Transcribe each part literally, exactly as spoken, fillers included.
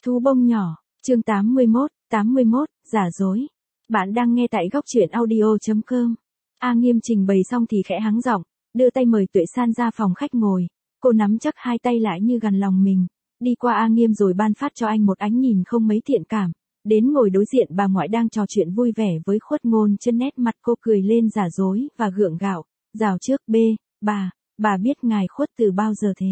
Thú bông nhỏ, chương tám mươi mốt, tám mươi mốt, giả dối. Bạn đang nghe tại góc truyện audio chấm com. A Nghiêm trình bày xong thì khẽ hắng giọng, đưa tay mời Tuệ San ra phòng khách ngồi. Cô nắm chắc hai tay lại như gần lòng mình, đi qua A Nghiêm rồi ban phát cho anh một ánh nhìn không mấy thiện cảm. Đến ngồi đối diện bà ngoại đang trò chuyện vui vẻ với Khuất Ngôn Chân, nét mặt cô cười lên giả dối và gượng gạo. Rào trước B, bà, bà biết ngài Khuất từ bao giờ thế?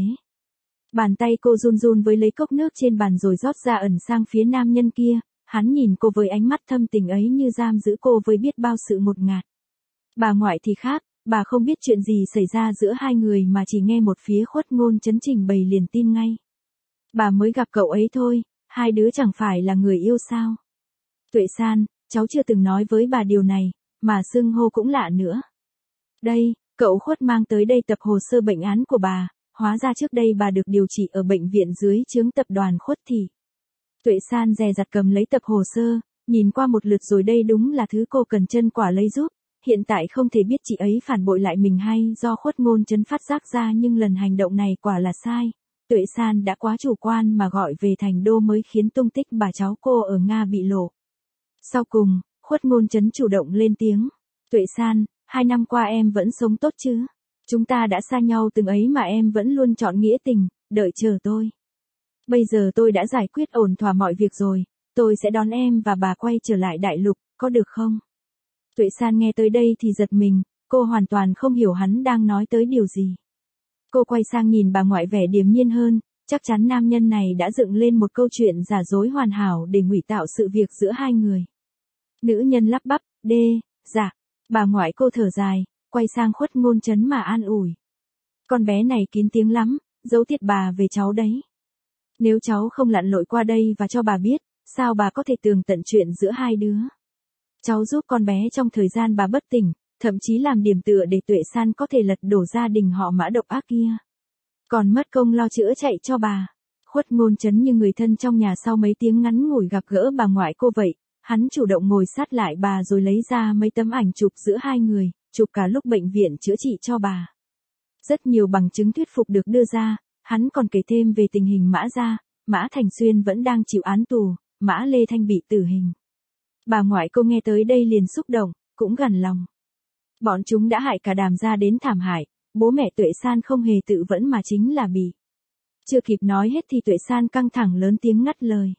Bàn tay cô run run với lấy cốc nước trên bàn rồi rót ra ẩn sang phía nam nhân kia. Hắn nhìn cô với ánh mắt thâm tình ấy như giam giữ cô với biết bao sự ngột ngạt. Bà ngoại thì khác, bà không biết chuyện gì xảy ra giữa hai người mà chỉ nghe một phía Khuất Ngôn Chân trình bày liền tin ngay. Bà mới gặp cậu ấy thôi, hai đứa chẳng phải là người yêu sao? Tuệ San, cháu chưa từng nói với bà điều này, mà xưng hô cũng lạ nữa. Đây, cậu Khuất mang tới đây tập hồ sơ bệnh án của bà. Hóa ra trước đây bà được điều trị ở bệnh viện dưới trướng tập đoàn Khuất Thị. Tuệ San dè dặt cầm lấy tập hồ sơ, nhìn qua một lượt rồi đây đúng là thứ cô cần chân quả lấy giúp. Hiện tại không thể biết chị ấy phản bội lại mình hay do Khuất Ngôn Chân phát giác ra, nhưng lần hành động này quả là sai. Tuệ San đã quá chủ quan mà gọi về thành đô mới khiến tung tích bà cháu cô ở Nga bị lộ. Sau cùng, Khuất Ngôn Chân chủ động lên tiếng. Tuệ San, hai năm qua em vẫn sống tốt chứ? Chúng ta đã xa nhau từng ấy mà em vẫn luôn chọn nghĩa tình, đợi chờ tôi. Bây giờ tôi đã giải quyết ổn thỏa mọi việc rồi, tôi sẽ đón em và bà quay trở lại đại lục, có được không? Tuệ San nghe tới đây thì giật mình, cô hoàn toàn không hiểu hắn đang nói tới điều gì. Cô quay sang nhìn bà ngoại vẻ điềm nhiên hơn, chắc chắn nam nhân này đã dựng lên một câu chuyện giả dối hoàn hảo để ngụy tạo sự việc giữa hai người. Nữ nhân lắp bắp, đê, dạ, bà ngoại cô thở dài, quay sang Khuất Ngôn Chân mà an ủi. Con bé này kín tiếng lắm, giấu tiệt bà về cháu đấy. Nếu cháu không lặn lội qua đây và cho bà biết, sao bà có thể tường tận chuyện giữa hai đứa? Cháu giúp con bé trong thời gian bà bất tỉnh, thậm chí làm điểm tựa để Tuệ San có thể lật đổ gia đình họ Mã độc ác kia. Còn mất công lo chữa chạy cho bà. Khuất Ngôn Chân như người thân trong nhà sau mấy tiếng ngắn ngủi gặp gỡ bà ngoại cô vậy, hắn chủ động ngồi sát lại bà rồi lấy ra mấy tấm ảnh chụp giữa hai người, chụp cả lúc bệnh viện chữa trị cho bà. Rất nhiều bằng chứng thuyết phục được đưa ra, hắn còn kể thêm về tình hình Mã gia, Mã Thành Xuyên vẫn đang chịu án tù, Mã Lê Thanh bị tử hình. Bà ngoại cô nghe tới đây liền xúc động, cũng gằn lòng. Bọn chúng đã hại cả Đàm gia đến thảm hại, bố mẹ Tuệ San không hề tự vẫn mà chính là bị. Chưa kịp nói hết thì Tuệ San căng thẳng lớn tiếng ngắt lời.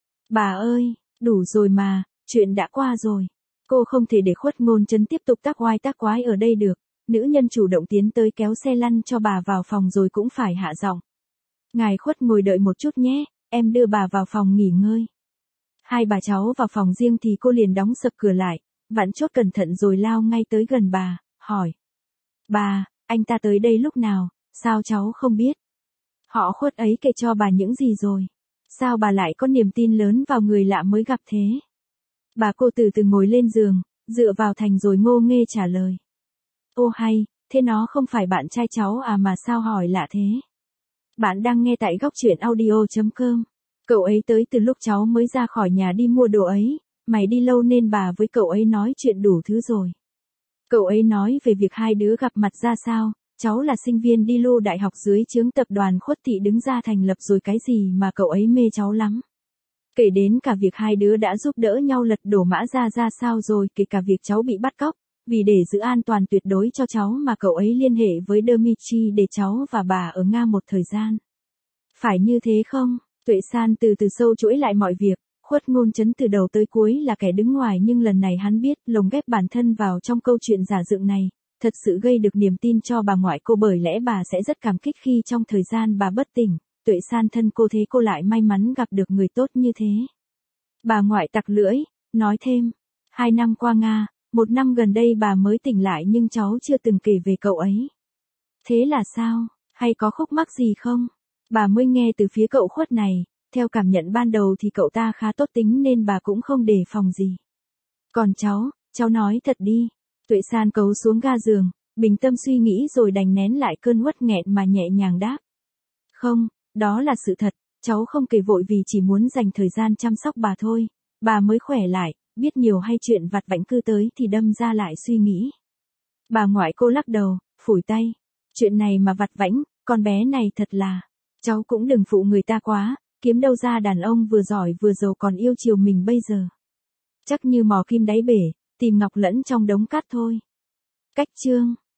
Bà ơi, đủ rồi mà, chuyện đã qua rồi. Cô không thể để Khuất Ngôn Chân tiếp tục tác oai tác quái ở đây được. Nữ nhân chủ động tiến tới kéo xe lăn cho bà vào phòng rồi cũng phải hạ giọng. Ngài Khuất ngồi đợi một chút nhé, em đưa bà vào phòng nghỉ ngơi. Hai bà cháu vào phòng riêng thì cô liền đóng sập cửa lại, vặn chốt cẩn thận rồi lao ngay tới gần bà, hỏi. Bà, anh ta tới đây lúc nào, sao cháu không biết? Họ Khuất ấy kể cho bà những gì rồi? Sao bà lại có niềm tin lớn vào người lạ mới gặp thế? Bà cô từ từ ngồi lên giường, dựa vào thành rồi ngô nghê trả lời. Ô hay, thế nó không phải bạn trai cháu à mà sao hỏi lạ thế? Bạn đang nghe tại góc truyện audio chấm com. Cậu ấy tới từ lúc cháu mới ra khỏi nhà đi mua đồ ấy, mày đi lâu nên bà với cậu ấy nói chuyện đủ thứ rồi. Cậu ấy nói về việc hai đứa gặp mặt ra sao, cháu là sinh viên đi lưu đại học dưới trướng tập đoàn Khuất Thị đứng ra thành lập rồi cái gì mà cậu ấy mê cháu lắm. Kể đến cả việc hai đứa đã giúp đỡ nhau lật đổ Mã gia ra sao rồi, kể cả việc cháu bị bắt cóc, vì để giữ an toàn tuyệt đối cho cháu mà cậu ấy liên hệ với Dmitry để cháu và bà ở Nga một thời gian. Phải như thế không? Tuệ San từ từ sâu chuỗi lại mọi việc, Khuất Ngôn Chân từ đầu tới cuối là kẻ đứng ngoài nhưng lần này hắn biết lồng ghép bản thân vào trong câu chuyện giả dựng này, thật sự gây được niềm tin cho bà ngoại cô, bởi lẽ bà sẽ rất cảm kích khi trong thời gian bà bất tỉnh, Tuệ San thân cô thế cô lại may mắn gặp được người tốt như thế. Bà ngoại tặc lưỡi, nói thêm, hai năm qua Nga, một năm gần đây bà mới tỉnh lại nhưng cháu chưa từng kể về cậu ấy. Thế là sao, hay có khúc mắc gì không? Bà mới nghe từ phía cậu Khuất này, theo cảm nhận ban đầu thì cậu ta khá tốt tính nên bà cũng không đề phòng gì. Còn cháu, cháu nói thật đi. Tuệ San cấu xuống ga giường, bình tâm suy nghĩ rồi đành nén lại cơn uất nghẹn mà nhẹ nhàng đáp. Không, đó là sự thật, cháu không kể vội vì chỉ muốn dành thời gian chăm sóc bà thôi, bà mới khỏe lại, biết nhiều hay chuyện vặt vãnh cứ tới thì đâm ra lại suy nghĩ. Bà ngoại cô lắc đầu, phủi tay. Chuyện này mà vặt vãnh, con bé này thật là, cháu cũng đừng phụ người ta quá, Kiếm đâu ra đàn ông vừa giỏi vừa giàu còn yêu chiều mình bây giờ. Chắc như mò kim đáy bể, tìm ngọc lẫn trong đống cát thôi. Cách chương